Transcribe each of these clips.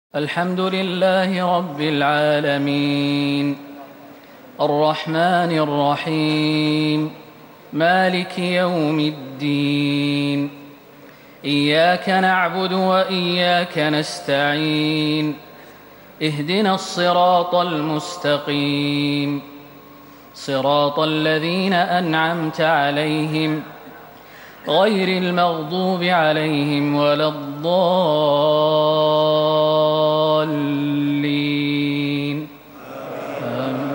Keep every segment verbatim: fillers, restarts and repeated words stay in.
الحمد لله رب العالمين الرحمن الرحيم مالك يوم الدين إياك نعبد وإياك نستعين اهدنا الصراط المستقيم صراط الذين أنعمت عليهم غير المغضوب عليهم ولا الضالين آمين.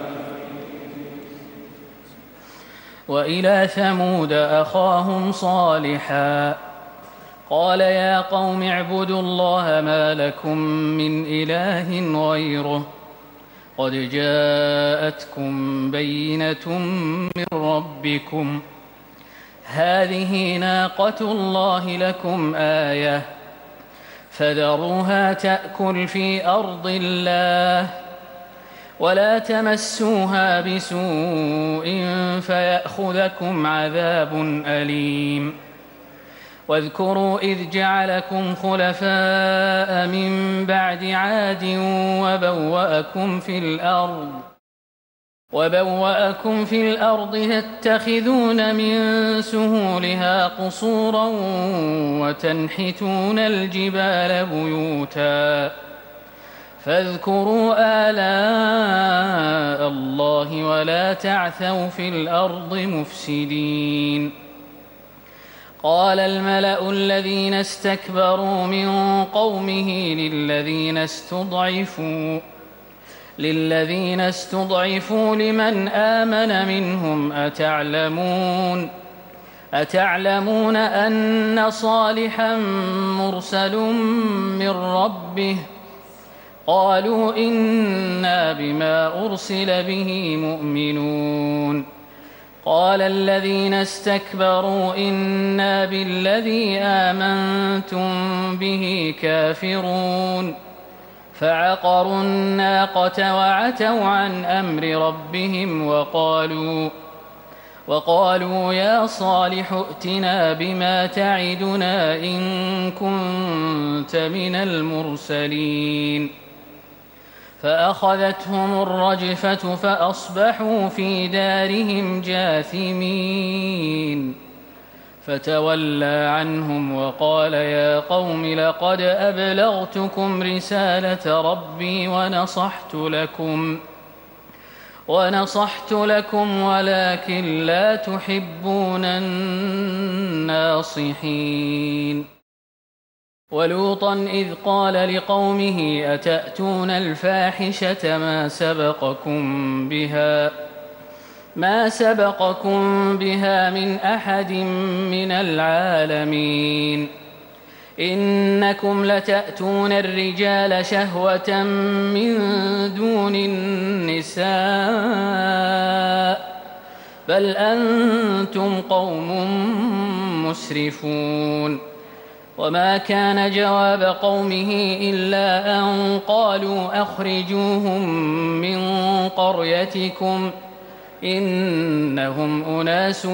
وإلى ثمود أخاهم صالحا قال يا قوم اعبدوا الله ما لكم من إله غيره قد جاءتكم بينة من ربكم هذه ناقة الله لكم آية فذروها تأكل في أرض الله ولا تمسوها بسوء فيأخذكم عذاب أليم واذكروا إذ جعلكم خلفاء من بعد عاد وبوأكم في الأرض وبوأكم في الأرض تتخذون من سهولها قصورا وتنحتون الجبال بيوتا فاذكروا آلاء الله ولا تعثوا في الأرض مفسدين قال الملأ الذين استكبروا من قومه للذين استضعفوا للذين استضعفوا لمن آمن منهم أتعلمون أتعلمون أن صالحا مرسل من ربه قالوا إنا بما أرسل به مؤمنون قال الذين استكبروا إنا بالذي آمنتم به كافرون فعقروا الناقة وعتوا عن أمر ربهم وقالوا وقالوا يا صالح ائتنا بما تعدنا إن كنت من المرسلين فأخذتهم الرجفة فأصبحوا في دارهم جاثمين فتولى عنهم وقال يا قوم لقد أبلغتكم رسالة ربي ونصحت لكم ونصحت لكم ولكن لا تحبون الناصحين ولوطا إذ قال لقومه أتأتون الفاحشة ما سبقكم بها ما سبقكم بها من أحد من العالمين إنكم لتأتون الرجال شهوة من دون النساء بل أنتم قوم مسرفون وما كان جواب قومه إلا أن قالوا أخرجوهم من قريتكم إنهم أناس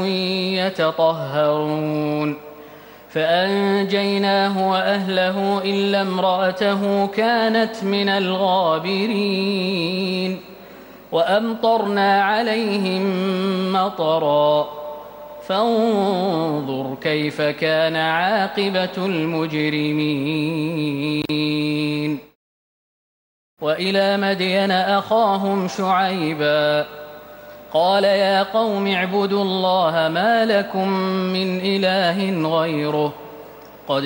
يتطهرون فأنجيناه وأهله إلا امرأته كانت من الغابرين وأمطرنا عليهم مطرا فانظر كيف كان عاقبة المجرمين وإلى مدين أخاهم شعيبا قال يا قوم اعبدوا الله ما لكم من إله غيره قد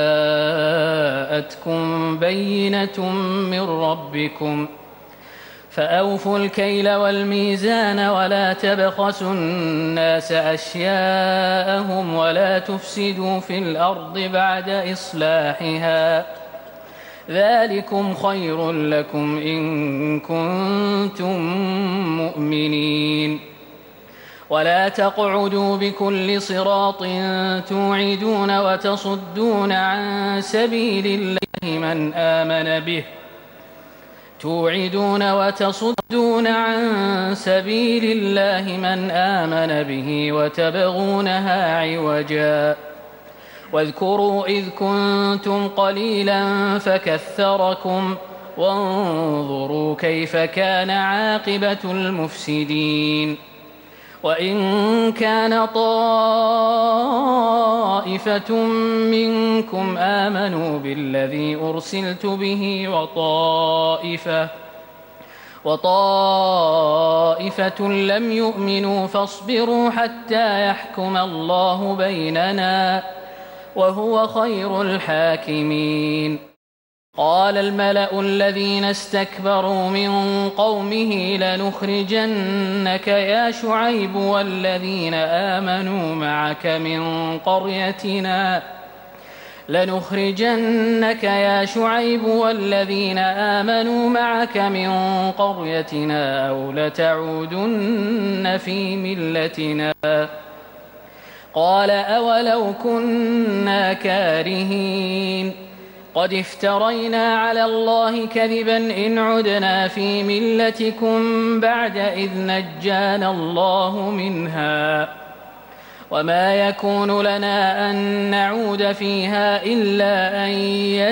جاءتكم بينة من ربكم فأوفوا الكيل والميزان ولا تبخسوا الناس أشياءهم ولا تفسدوا في الأرض بعد إصلاحها ذلكم خير لكم إن كنتم مؤمنين ولا تقعدوا بكل صراط توعدون وتصدون عن سبيل الله من آمن به توعدون وتصدون عن سبيل الله من آمن به وتبغونها عوجا واذكروا إذ كنتم قليلا فكثركم وانظروا كيف كان عاقبة المفسدين. وإن كان طائفة منكم آمنوا بالذي أرسلت به وطائفة وطائفة لم يؤمنوا فاصبروا حتى يحكم الله بيننا وهو خير الحاكمين. قال الملأ الذين استكبروا من قومه لنخرجنك يا شعيب والذين آمنوا معك من قريتنا لنخرجنك يا شعيب والذين آمنوا معك من قريتنا أو لتعودن في ملتنا. قال أولو كنا كارهين قد افترينا على الله كذبا إن عدنا في ملتكم بعد إذ نجانا الله منها وما يكون لنا أن نعود فيها إلا أن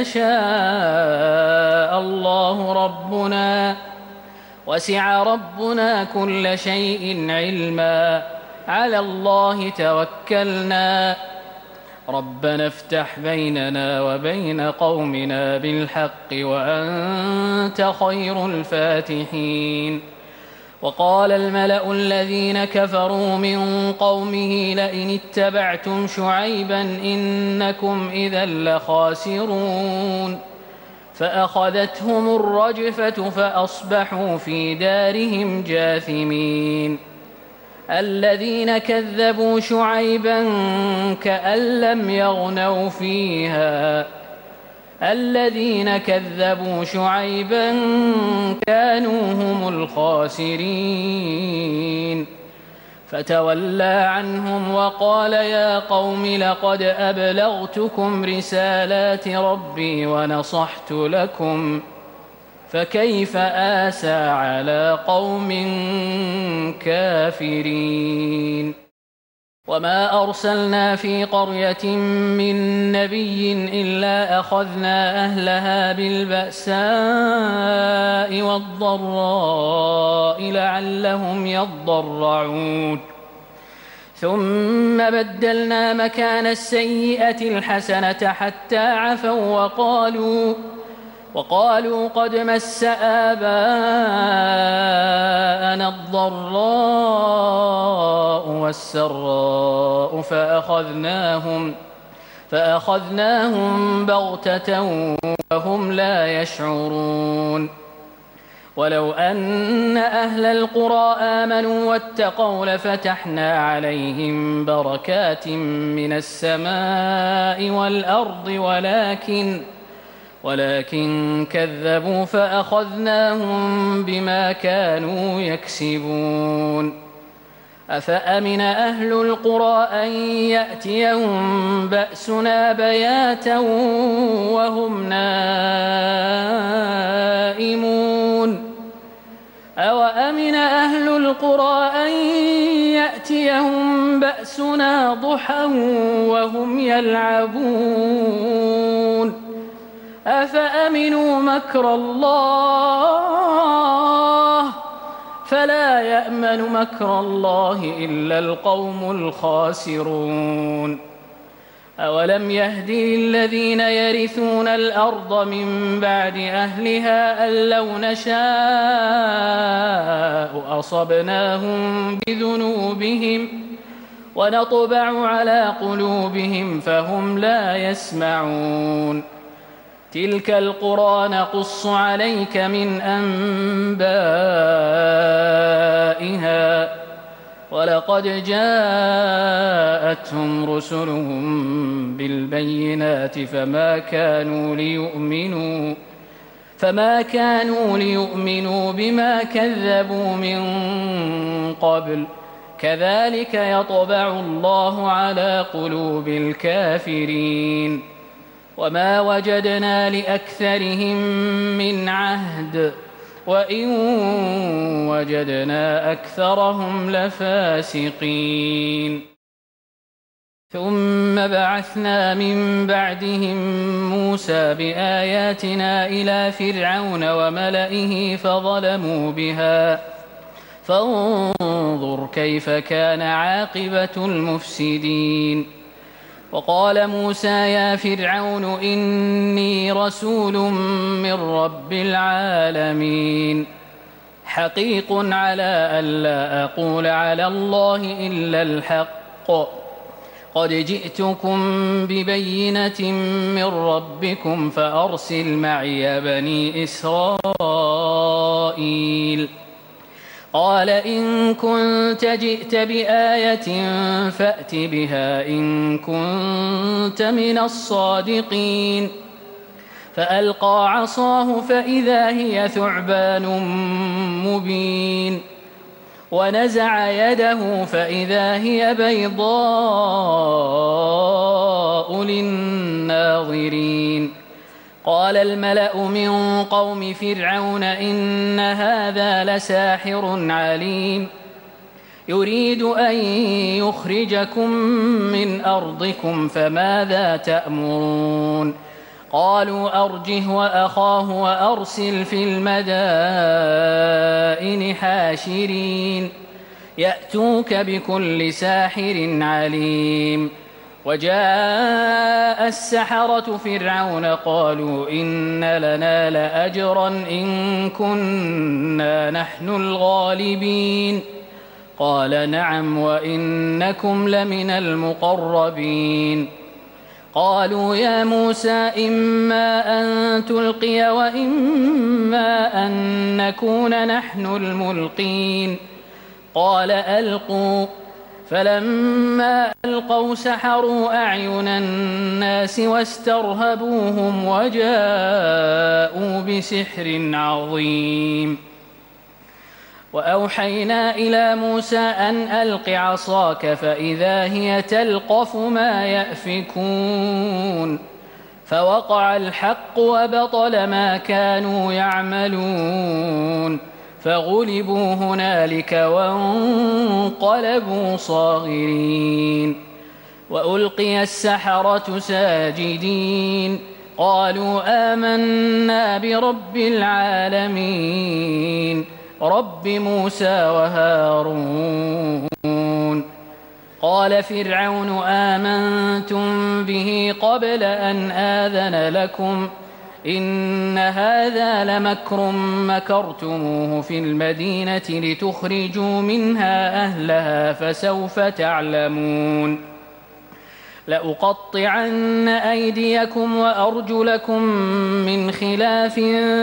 يشاء الله ربنا وسع ربنا كل شيء علما على الله توكلنا ربنا افتح بيننا وبين قومنا بالحق وأنت خير الفاتحين. وقال الملأ الذين كفروا من قومه لئن اتبعتم شعيبا إنكم إذا لخاسرون فأخذتهم الرجفة فأصبحوا في دارهم جاثمين. الذين كذبوا شعيبا كأن لم يغنوا فيها الذين كذبوا شعيبا كانوا هم الخاسرين فتولى عنهم وقال يا قوم لقد أبلغتكم رسالات ربي ونصحت لكم فكيف آسى على قوم كافرين. وما أرسلنا في قرية من نبي إلا أخذنا أهلها بالبأساء والضراء لعلهم يضرعون ثم بدلنا مكان السيئة الحسنة حتى عفوا وقالوا وقالوا قد مس آباءنا الضراء والسراء فأخذناهم فأخذناهم بغتة وهم لا يشعرون. ولو أن أهل القرى آمنوا واتقوا لفتحنا عليهم بركات من السماء والأرض ولكن ولكن كذبوا فأخذناهم بما كانوا يكسبون. أفأمن أهل القرى أن يأتيهم بأسنا بياتا وهم نائمون أوأمن أهل القرى أن يأتيهم بأسنا ضحى وهم يلعبون أفأمنوا مكر الله فلا يأمن مكر الله إلا القوم الخاسرون. أولم يهد للذين يرثون الأرض من بعد أهلها أن لو نشاء أصبناهم بذنوبهم ونطبع على قلوبهم فهم لا يسمعون. تلك القرى نقص عليك من أنبائها ولقد جاءتهم رسلهم بالبينات فما كانوا ليؤمنوا فما كانوا ليؤمنوا بما كذبوا من قبل كذلك يطبع الله على قلوب الكافرين. وما وجدنا لأكثرهم من عهد وإن وجدنا أكثرهم لفاسقين. ثم بعثنا من بعدهم موسى بآياتنا إلى فرعون وملئه فظلموا بها فانظر كيف كان عاقبة المفسدين. وقال موسى يا فرعون إني رسول من رب العالمين حقيق على ألا أقول على الله إلا الحق قد جئتكم ببينة من ربكم فأرسل معي بني إسرائيل. قال إن كنت جئت بآية فأت بها إن كنت من الصادقين. فألقى عصاه فإذا هي ثعبان مبين ونزع يده فإذا هي بيضاء للناظرين. قال الملأ من قوم فرعون إن هذا لساحر عليم يريد أن يخرجكم من أرضكم فماذا تأمرون. قالوا أرجه وأخاه وأرسل في المدائن حاشرين يأتوك بكل ساحر عليم. وجاء السحرة فرعون قالوا إن لنا لأجرا إن كنا نحن الغالبين. قال نعم وإنكم لمن المقربين. قالوا يا موسى إما أن تلقي وإما أن نكون نحن الملقين. قال ألقوا. فلما ألقوا سحروا أعين الناس واسترهبوهم وجاءوا بسحر عظيم. وأوحينا إلى موسى أن ألق عصاك فإذا هي تلقف ما يأفكون. فوقع الحق وبطل ما كانوا يعملون فغلبوا هنالك وانقلبوا صاغرين. وألقي السحرة ساجدين قالوا آمنا برب العالمين رب موسى وهارون. قال فرعون آمنتم به قبل أن آذن لكم إن هذا لمكر مكرتموه في المدينة لتخرجوا منها أهلها فسوف تعلمون. لأقطعن أيديكم وأرجلكم من خلاف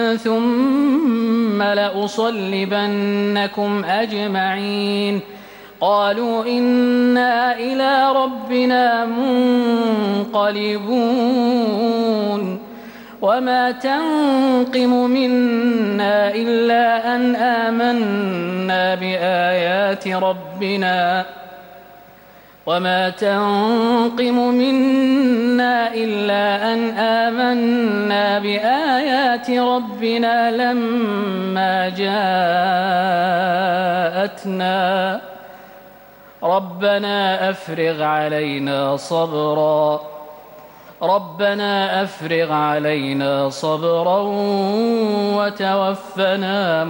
ثم لأصلبنكم أجمعين. قالوا إنا إلى ربنا منقلبون. وما تنقم منا إلا أن آمنا بآيات ربنا وما تنقم منا إلا أن آمنا بآيات ربنا لما جاءتنا ربنا أفرغ علينا صبرا ربنا أفرغ علينا صبرا وتوفنا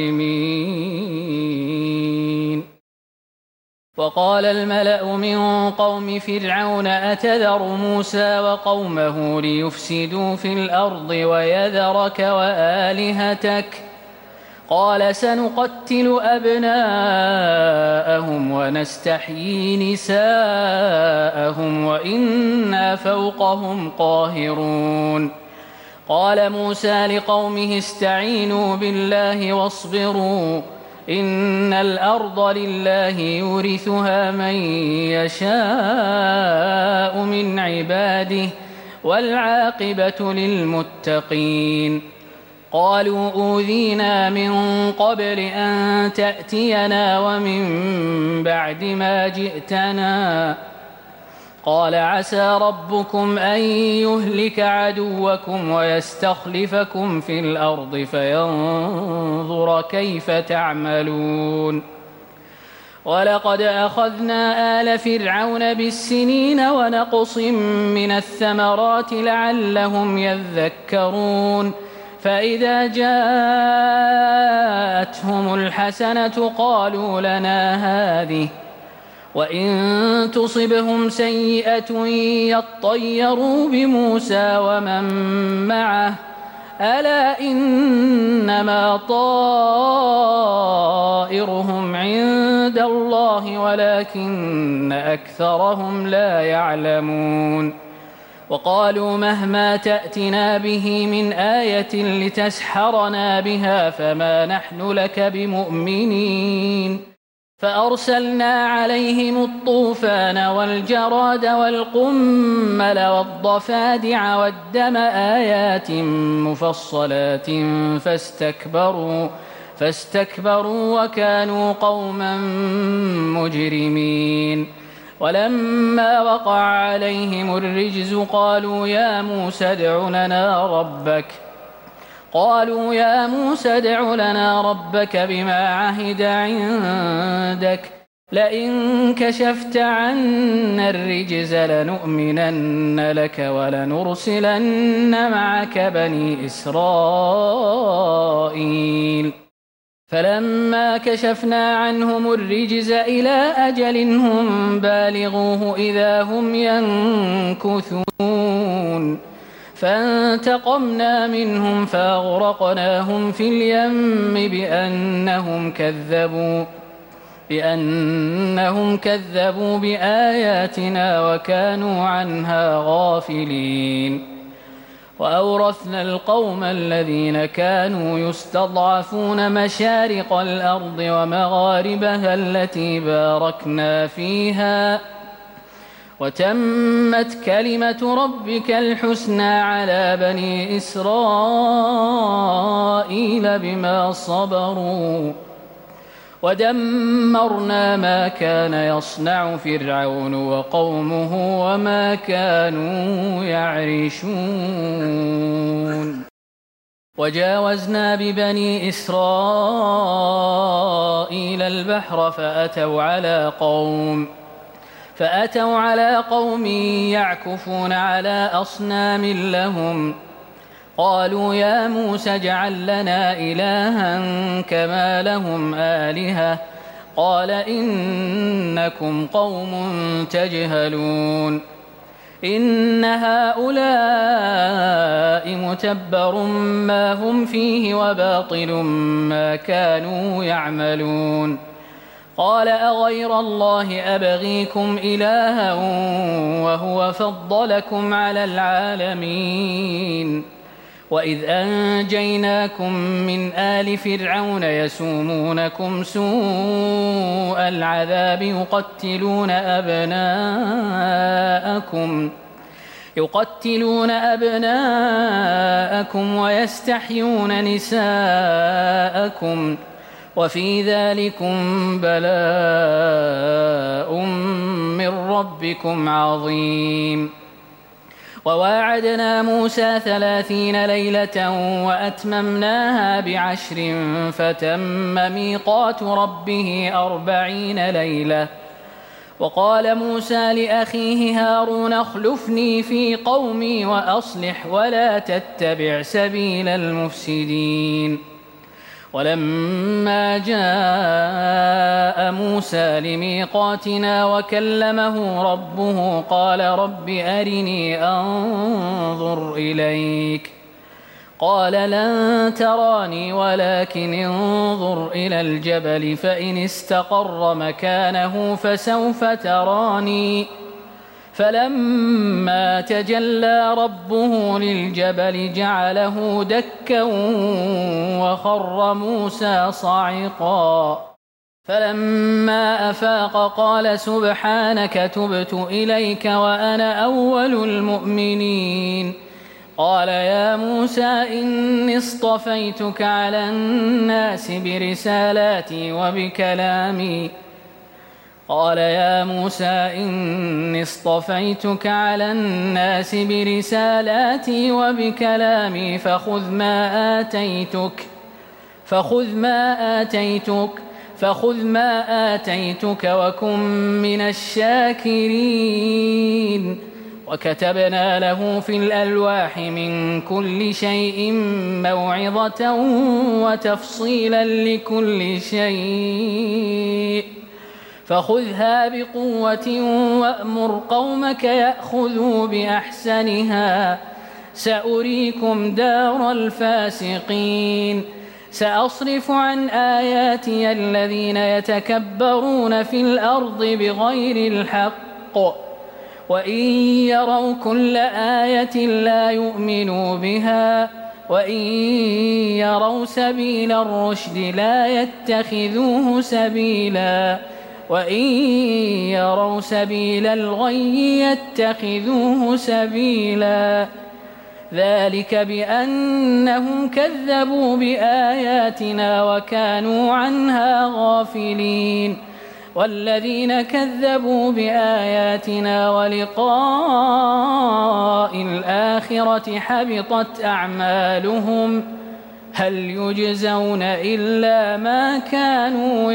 مسلمين. وقال الملأ من قوم فرعون أتذر موسى وقومه ليفسدوا في الأرض ويذرك وآلهتك قال سنقتل أبناءهم ونستحيي نساءهم وإنا فوقهم قاهرون. قال موسى لقومه استعينوا بالله واصبروا إن الأرض لله يورثها من يشاء من عباده والعاقبة للمتقين. قالوا أوذينا من قبل أن تأتينا ومن بعد ما جئتنا قال عسى ربكم أن يهلك عدوكم ويستخلفكم في الأرض فينظر كيف تعملون. ولقد أخذنا آل فرعون بالسنين ونقص من الثمرات لعلهم يذكرون فإذا جاءتهم الحسنة قالوا لنا هذه وإن تصبهم سيئة يطيروا بموسى ومن معه ألا إنما طائرهم عند الله ولكن أكثرهم لا يعلمون وقالوا مهما تأتنا به من آية لتسحرنا بها فما نحن لك بمؤمنين فأرسلنا عليهم الطوفان والجراد والقمل والضفادع والدم آيات مفصلات فاستكبروا فاستكبروا وكانوا قوما مجرمين ولما وقع عليهم الرجز قالوا يا موسى ادع لنا ربك قالوا يا موسى ادع لنا ربك بما عهد عندك لئن كشفت عنا الرجز لنؤمنن لك ولنرسلن معك بني إسرائيل فلما كشفنا عنهم الرجز إلى أجل هم بالغوه إذا هم ينكثون فانتقمنا منهم فأغرقناهم في اليم بأنهم كذبوا بأنهم كذبوا بآياتنا وكانوا عنها غافلين وأورثنا القوم الذين كانوا يستضعفون مشارق الأرض ومغاربها التي باركنا فيها وتمت كلمة ربك الحسنى على بني إسرائيل بما صبروا ودمرنا ما كان يصنع فرعون وقومه وما كانوا يعرشون وجاوزنا ببني إسرائيل البحر فأتوا على قوم فأتوا على قوم يعكفون على أصنام لهم قالوا يا موسى اجعل لنا إلها كما لهم آلهة قال إنكم قوم تجهلون إن هؤلاء متبر ما هم فيه وباطل ما كانوا يعملون قال أغير الله أبغيكم إلها وهو فضلكم على العالمين وإذ أنجيناكم من آل فرعون يسومونكم سوء العذاب يقتلون أبناءكم يقتلون أبناءكم ويستحيون نساءكم وفي ذلكم بلاء من ربكم عظيم وواعدنا موسى ثلاثين ليلة وأتممناها بعشر فتم ميقات ربه أربعين ليلة وقال موسى لأخيه هارون اخلفني في قومي وأصلح ولا تتبع سبيل المفسدين ولما جاء موسى لميقاتنا وكلمه ربه قال رب أرني أنظر إليك قال لن تراني ولكن انظر إلى الجبل فإن استقر مكانه فسوف تراني فلما تجلى ربه للجبل جعله دكا وخر موسى صعقا فلما أفاق قال سبحانك تبت إليك وأنا أول المؤمنين قال يا موسى إني اصطفيتك على الناس برسالاتي وبكلامي قال يا موسى إني اصطفيتك على الناس برسالاتي وبكلامي فخذ ما آتيتك فخذ ما آتيتك فخذ ما آتيتك وكن من الشاكرين. وكتبنا له في الألواح من كل شيء موعظة وتفصيلا لكل شيء فخذها بقوة وأمر قومك يأخذوا بأحسنها سأريكم دار الفاسقين. سأصرف عن آياتي الذين يتكبرون في الأرض بغير الحق وإن يروا كل آية لا يؤمنوا بها وإن يروا سبيل الرشد لا يتخذوه سبيلا وإن يروا سبيل الغي يتخذوه سبيلا ذلك بأنهم كذبوا بآياتنا وكانوا عنها غافلين. والذين كذبوا بآياتنا ولقاء الآخرة حبطت أعمالهم هل يجزون إلا ما كانوا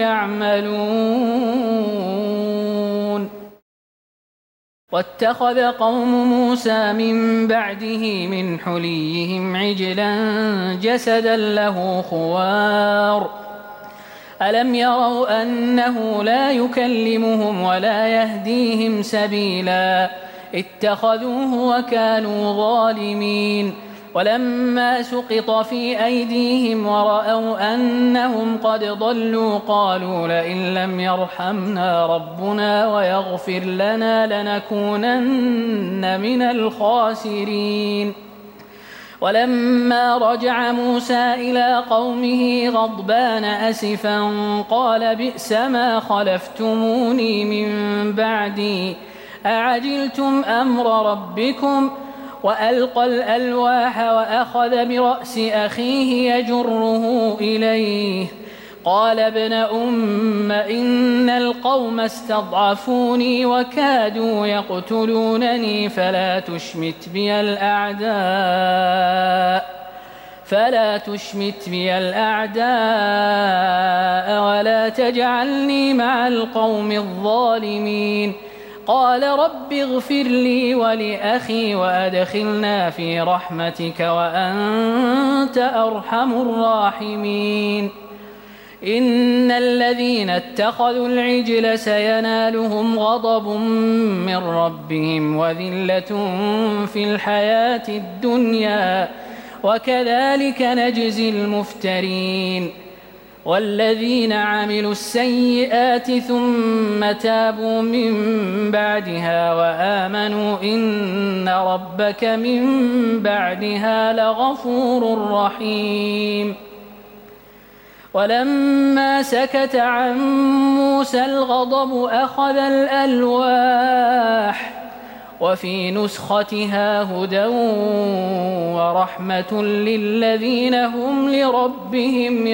يعملون. واتخذ قوم موسى من بعده من حليهم عجلا جسدا له خوار ألم يروا أنه لا يكلمهم ولا يهديهم سبيلا اتخذوه وكانوا ظالمين. ولما سقط في أيديهم ورأوا أنهم قد ضلوا قالوا لئن لم يرحمنا ربنا ويغفر لنا لنكونن من الخاسرين. ولما رجع موسى إلى قومه غضبان أسفا قال بئس ما خلفتموني من بعدي أعجلتم أمر ربكم وألقى الألواح وأخذ برأس أخيه يجره إليه قال ابن أم إن القوم استضعفوني وكادوا يقتلونني فلا تشمت بي الأعداء فلا تشمت بي الأعداء ولا تجعلني مع القوم الظالمين. قال رب اغفر لي ولأخي وأدخلنا في رحمتك وأنت أرحم الراحمين. إن الذين اتخذوا العجل سينالهم غضب من ربهم وذلة في الحياة الدنيا وكذلك نجزي المفترين. والذين عملوا السيئات ثم تابوا من بعدها وآمنوا إن ربك من بعدها لغفور رحيم. ولما سكت عن موسى الغضب أخذ الألواح وفي نسختها هدى ورحمة للذين هم لربهم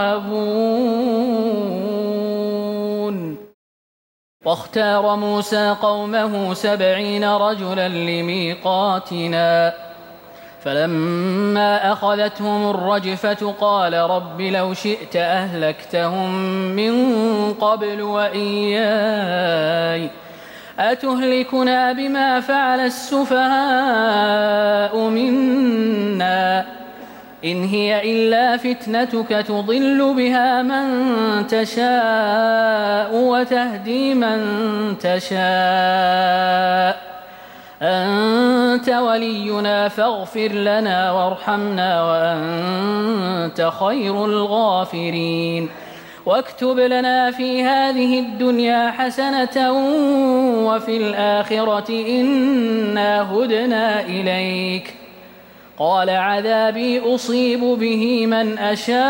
يرهبون. واختار موسى قومه سبعين رجلا لميقاتنا فلما أخذتهم الرجفة قال رب لو شئت أهلكتهم من قبل وإياي أتهلكنا بما فعل السفهاء منا إن هي إلا فتنتك تضل بها من تشاء وتهدي من تشاء أنت ولينا فاغفر لنا وارحمنا وأنت خير الغافرين. واكتب لنا في هذه الدنيا حسنة وفي الآخرة إنا هدنا إليك. قال عذابي أصيب به من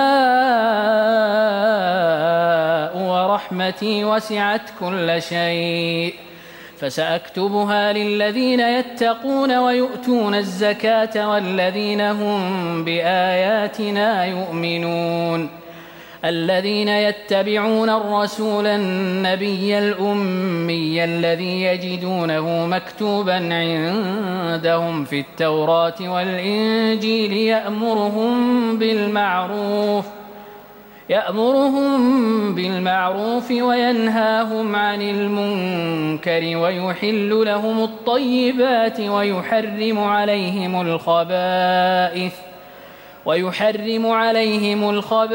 أشاء ورحمتي وسعت كل شيء فسأكتبها للذين يتقون ويؤتون الزكاة والذين هم بآياتنا يؤمنون الذين يتبعون الرسول النبي الأمي الذي يجدونه مكتوبا عندهم في التوراة والإنجيل يأمرهم بالمعروف يأمرهم بالمعروف وينهاهم عن المنكر ويحل لهم الطيبات ويحرم عليهم الخبائث ويحرم عليهم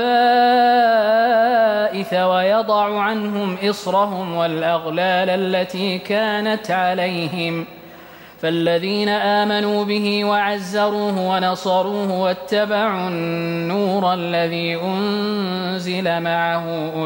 الخبائث ويضع عنهم إصرهم والأغلال التي كانت عليهم فالذين آمنوا به وعزروه ونصروه واتبعوا النور الذي أنزل معه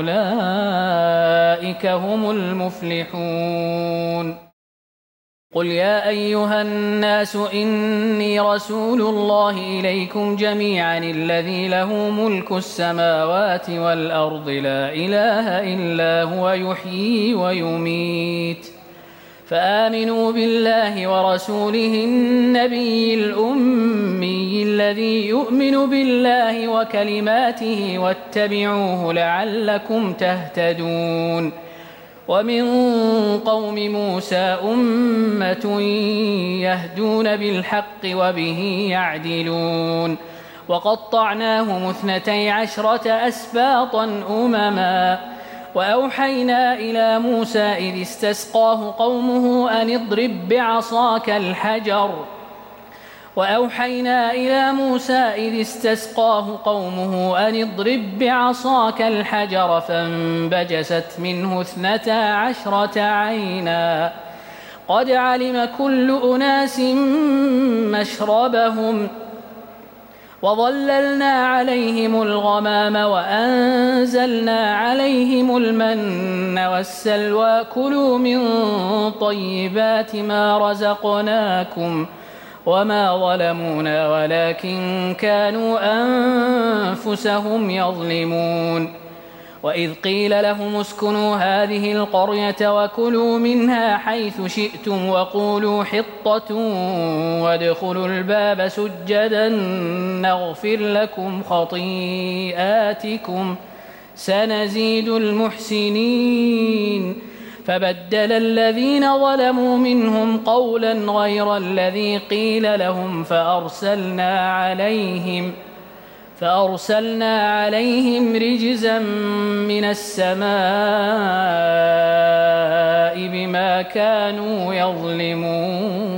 أولئك هم المفلحون. قل يا أيها الناس إني رسول الله إليكم جميعا الذي له ملك السماوات والأرض لا إله إلا هو يحيي ويميت فآمنوا بالله ورسوله النبي الأمي الذي يؤمن بالله وكلماته واتبعوه لعلكم تهتدون. ومن قوم موسى أمة يهدون بالحق وبه يعدلون وقطعناهم اثنتي عشرة أسباطا أمما وأوحينا إلى موسى إذ استسقاه قومه أن اضرب بعصاك الحجر وأوحينا إلى موسى إذ استسقاه قومه أن اضرب بعصاك الحجر فانبجست منه اثنتا عشرة عينا قد علم كل أناس مشربهم وظللنا عليهم الغمام وأنزلنا عليهم المن والسلوى كلوا من طيبات ما رزقناكم وما ظلمونا ولكن كانوا أنفسهم يظلمون. وإذ قيل لهم اسكنوا هذه القرية وكلوا منها حيث شئتم وقولوا حطة وادخلوا الباب سجدا نغفر لكم خطيئاتكم سنزيد المحسنين. فبدل الذين ظلموا منهم قولا غير الذي قيل لهم فأرسلنا عليهم فأرسلنا عليهم رجزا من السماء بما كانوا يظلمون.